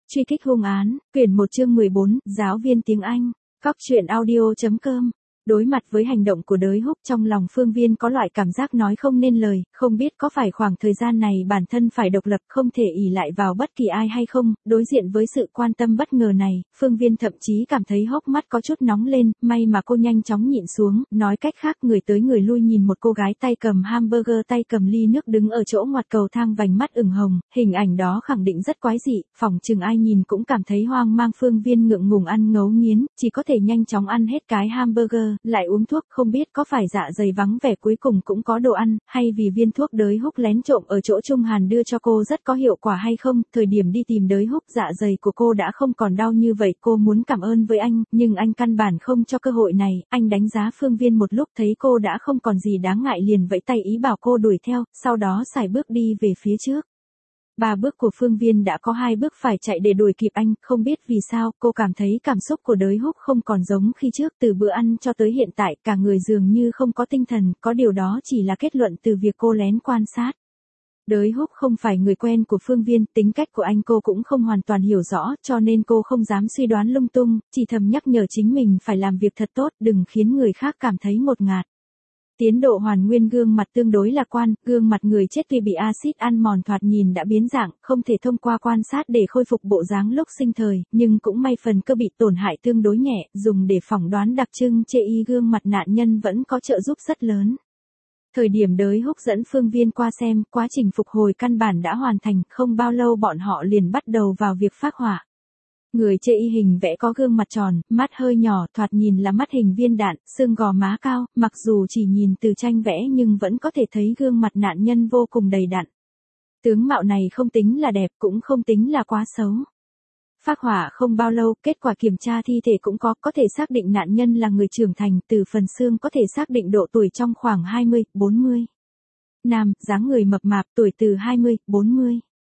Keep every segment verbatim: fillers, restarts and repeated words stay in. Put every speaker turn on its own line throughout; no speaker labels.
Truy kích hung án, quyển một chương mười bốn, giáo viên tiếng Anh. Cóc truyện audio chấm com. Đối mặt với hành động của Đới Húc, trong lòng Phương Viên có loại cảm giác nói không nên lời, không biết có phải khoảng thời gian này bản thân phải độc lập không thể ỷ lại vào bất kỳ ai hay không. Đối diện với sự quan tâm bất ngờ này, Phương Viên thậm chí cảm thấy hốc mắt có chút nóng lên, may mà cô nhanh chóng nhịn xuống, nói cách khác người tới người lui nhìn một cô gái tay cầm hamburger tay cầm ly nước đứng ở chỗ ngoặt cầu thang vành mắt ửng hồng, hình ảnh đó khẳng định rất quái dị, phỏng chừng ai nhìn cũng cảm thấy hoang mang. Phương Viên ngượng ngùng ăn ngấu nghiến, chỉ có thể nhanh chóng ăn hết cái hamburger, lại uống thuốc, không biết có phải dạ dày vắng vẻ cuối cùng cũng có đồ ăn, hay vì viên thuốc Đới Húc lén trộm ở chỗ Trung Hàn đưa cho cô rất có hiệu quả hay không. Thời điểm đi tìm Đới Húc, dạ dày của cô đã không còn đau như vậy, cô muốn cảm ơn với anh, nhưng anh căn bản không cho cơ hội này. Anh đánh giá Phương Viên một lúc, thấy cô đã không còn gì đáng ngại liền vẫy tay ý bảo cô đuổi theo, sau đó sải bước đi về phía trước. Ba bước của Phương Viên đã có hai bước phải chạy để đuổi kịp anh, không biết vì sao, cô cảm thấy cảm xúc của Đới Húc không còn giống khi trước, từ bữa ăn cho tới hiện tại, cả người dường như không có tinh thần, có điều đó chỉ là kết luận từ việc cô lén quan sát. Đới Húc không phải người quen của Phương Viên, tính cách của anh cô cũng không hoàn toàn hiểu rõ, cho nên cô không dám suy đoán lung tung, chỉ thầm nhắc nhở chính mình phải làm việc thật tốt, đừng khiến người khác cảm thấy ngột ngạt. Tiến độ hoàn nguyên gương mặt tương đối lạc quan, gương mặt người chết vì bị axit ăn mòn thoạt nhìn đã biến dạng, không thể thông qua quan sát để khôi phục bộ dáng lúc sinh thời, nhưng cũng may phần cơ bị tổn hại tương đối nhẹ, dùng để phỏng đoán đặc trưng chê y gương mặt nạn nhân vẫn có trợ giúp rất lớn. Thời điểm Đới Húc dẫn Phương Viên qua xem, quá trình phục hồi căn bản đã hoàn thành, không bao lâu bọn họ liền bắt đầu vào việc phác họa. Người chê y hình vẽ có gương mặt tròn, mắt hơi nhỏ, thoạt nhìn là mắt hình viên đạn, xương gò má cao, mặc dù chỉ nhìn từ tranh vẽ nhưng vẫn có thể thấy gương mặt nạn nhân vô cùng đầy đặn. Tướng mạo này không tính là đẹp, cũng không tính là quá xấu. Phác họa không bao lâu, kết quả kiểm tra thi thể cũng có, có thể xác định nạn nhân là người trưởng thành, từ phần xương có thể xác định độ tuổi trong khoảng hai mươi, bốn mươi. Nam, dáng người mập mạp, tuổi từ hai mươi, bốn mươi.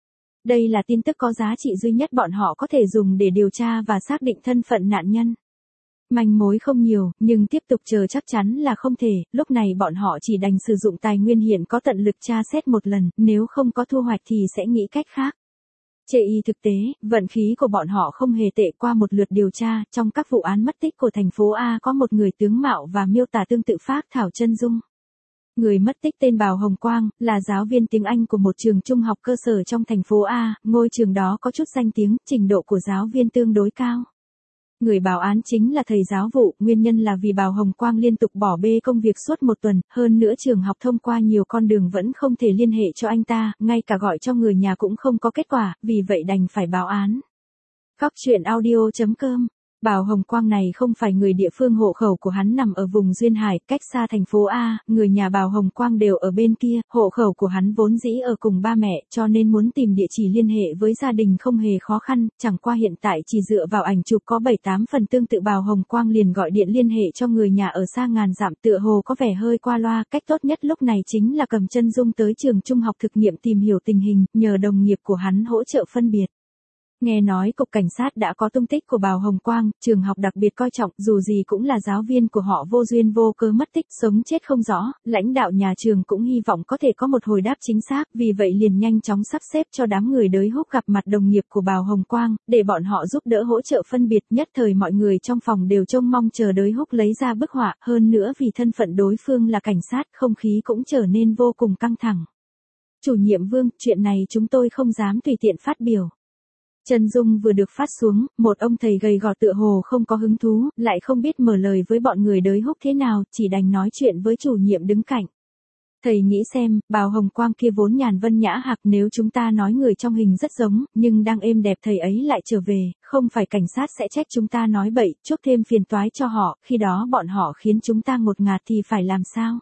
Đây là tin tức có giá trị duy nhất bọn họ có thể dùng để điều tra và xác định thân phận nạn nhân. Manh mối không nhiều, nhưng tiếp tục chờ chắc chắn là không thể, lúc này bọn họ chỉ đành sử dụng tài nguyên hiện có tận lực tra xét một lần, nếu không có thu hoạch thì sẽ nghĩ cách khác. Chê y thực tế, vận khí của bọn họ không hề tệ. Qua một lượt điều tra, trong các vụ án mất tích của thành phố A có một người tướng mạo và miêu tả tương tự Phác Thảo Chân Dung. Người mất tích tên Bào Hồng Quang, là giáo viên tiếng Anh của một trường trung học cơ sở trong thành phố A, ngôi trường đó có chút danh tiếng, trình độ của giáo viên tương đối cao. Người báo án chính là thầy giáo vụ, nguyên nhân là vì Bào Hồng Quang liên tục bỏ bê công việc suốt một tuần, hơn nữa trường học thông qua nhiều con đường vẫn không thể liên hệ cho anh ta, ngay cả gọi cho người nhà cũng không có kết quả, vì vậy đành phải báo án. Cóc truyện audio chấm com. Bào Hồng Quang này không phải người địa phương, hộ khẩu của hắn nằm ở vùng Duyên Hải, cách xa thành phố A, người nhà Bào Hồng Quang đều ở bên kia, hộ khẩu của hắn vốn dĩ ở cùng ba mẹ, cho nên muốn tìm địa chỉ liên hệ với gia đình không hề khó khăn, chẳng qua hiện tại chỉ dựa vào ảnh chụp có bảy tám phần tương tự Bào Hồng Quang liền gọi điện liên hệ cho người nhà ở xa ngàn dặm, tựa hồ có vẻ hơi qua loa, cách tốt nhất lúc này chính là cầm chân dung tới trường trung học thực nghiệm tìm hiểu tình hình, nhờ đồng nghiệp của hắn hỗ trợ phân biệt. Nghe nói cục cảnh sát đã có tung tích của Bào Hồng Quang, trường học đặc biệt coi trọng, dù gì cũng là giáo viên của họ vô duyên vô cớ mất tích, sống chết không rõ, lãnh đạo nhà trường cũng hy vọng có thể có một hồi đáp chính xác, vì vậy liền nhanh chóng sắp xếp cho đám người Đới Húc gặp mặt đồng nghiệp của Bào Hồng Quang, để bọn họ giúp đỡ hỗ trợ phân biệt. Nhất thời mọi người trong phòng đều trông mong chờ Đới Húc lấy ra bức họa, hơn nữa vì thân phận đối phương là cảnh sát, không khí cũng trở nên vô cùng căng thẳng. Chủ nhiệm Vương, chuyện này chúng tôi không dám tùy tiện phát biểu. Chân dung vừa được phát xuống, một ông thầy gầy gò tựa hồ không có hứng thú, lại không biết mở lời với bọn người Đới Húc thế nào, chỉ đành nói chuyện với chủ nhiệm đứng cạnh. Thầy nghĩ xem, Bào Hồng Quang kia vốn nhàn vân nhã hạc, nếu chúng ta nói người trong hình rất giống, nhưng đang êm đẹp thầy ấy lại trở về, không phải cảnh sát sẽ trách chúng ta nói bậy, chuốc thêm phiền toái cho họ, khi đó bọn họ khiến chúng ta ngột ngạt thì phải làm sao?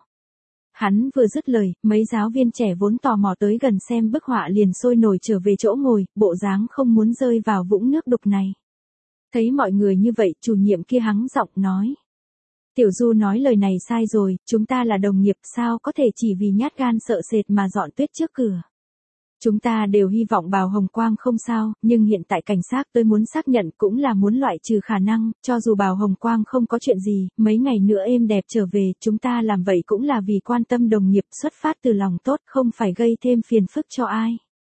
Hắn vừa dứt lời, mấy giáo viên trẻ vốn tò mò tới gần xem bức họa liền sôi nổi trở về chỗ ngồi, bộ dáng không muốn rơi vào vũng nước đục này. Thấy mọi người như vậy, chủ nhiệm kia hắng giọng nói. Tiểu Du nói lời này sai rồi, chúng ta là đồng nghiệp, sao có thể chỉ vì nhát gan sợ sệt mà dọn tuyết trước cửa. Chúng ta đều hy vọng Bào Hồng Quang không sao, nhưng hiện tại cảnh sát tôi muốn xác nhận cũng là muốn loại trừ khả năng, cho dù Bào Hồng Quang không có chuyện gì, mấy ngày nữa êm đẹp trở về, chúng ta làm vậy cũng là vì quan tâm đồng nghiệp, xuất phát từ lòng tốt, không phải gây thêm phiền phức cho ai.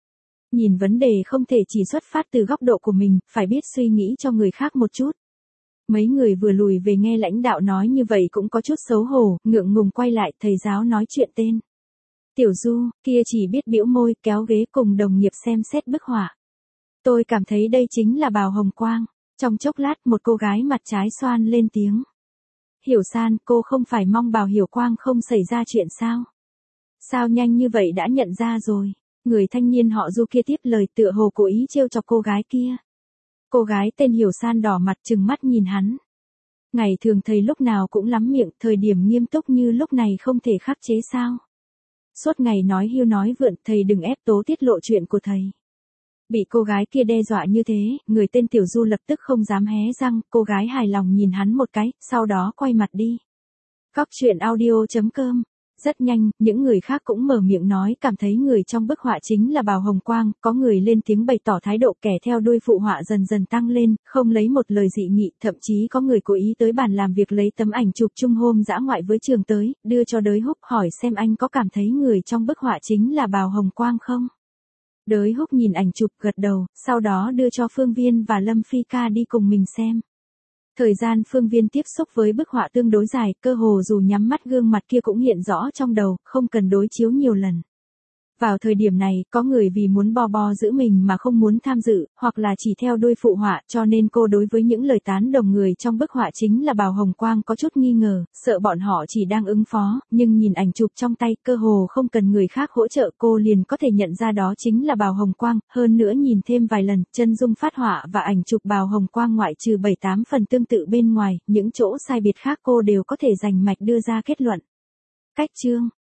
Nhìn vấn đề không thể chỉ xuất phát từ góc độ của mình, phải biết suy nghĩ cho người khác một chút. Mấy người vừa lùi về nghe lãnh đạo nói như vậy cũng có chút xấu hổ, ngượng ngùng quay lại, thầy giáo nói chuyện tên. Tiểu Du, kia chỉ biết bĩu môi, kéo ghế cùng đồng nghiệp xem xét bức họa. Tôi cảm thấy đây chính là Bào Hồng Quang. Trong chốc lát một cô gái mặt trái xoan lên tiếng. Hiểu San, cô không phải mong Bào Hiểu Quang không xảy ra chuyện sao? Sao nhanh như vậy đã nhận ra rồi? Người thanh niên họ Du kia tiếp lời tựa hồ cố ý trêu chọc cô gái kia. Cô gái tên Hiểu San đỏ mặt trừng mắt nhìn hắn. Ngày thường thầy lúc nào cũng lắm miệng, thời điểm nghiêm túc như lúc này không thể khắc chế sao? Suốt ngày nói hiu nói vượn, thầy đừng ép tố tiết lộ chuyện của thầy. Bị cô gái kia đe dọa như thế, người tên Tiểu Du lập tức không dám hé răng, cô gái hài lòng nhìn hắn một cái, sau đó quay mặt đi. Góc truyện audio chấm com. Rất nhanh, những người khác cũng mở miệng nói cảm thấy người trong bức họa chính là Bào Hồng Quang, có người lên tiếng bày tỏ thái độ, kẻ theo đuôi phụ họa dần dần tăng lên, không lấy một lời dị nghị, thậm chí có người cố ý tới bàn làm việc lấy tấm ảnh chụp chung hôm dã ngoại với trường tới, đưa cho Đới Húc hỏi xem anh có cảm thấy người trong bức họa chính là Bào Hồng Quang không? Đới Húc nhìn ảnh chụp gật đầu, sau đó đưa cho Phương Viên và Lâm Phi Ca đi cùng mình xem. Thời gian Phương Viên tiếp xúc với bức họa tương đối dài, cơ hồ dù nhắm mắt gương mặt kia cũng hiện rõ trong đầu, không cần đối chiếu nhiều lần. Vào thời điểm này, có người vì muốn bo bo giữ mình mà không muốn tham dự, hoặc là chỉ theo đuôi phụ họa, cho nên cô đối với những lời tán đồng người trong bức họa chính là Bào Hồng Quang có chút nghi ngờ, sợ bọn họ chỉ đang ứng phó, nhưng nhìn ảnh chụp trong tay, cơ hồ không cần người khác hỗ trợ cô liền có thể nhận ra đó chính là Bào Hồng Quang, hơn nữa nhìn thêm vài lần, chân dung phát họa và ảnh chụp Bào Hồng Quang ngoại trừ bảy tám phần tương tự bên ngoài, những chỗ sai biệt khác cô đều có thể rành mạch đưa ra kết luận. Cách chương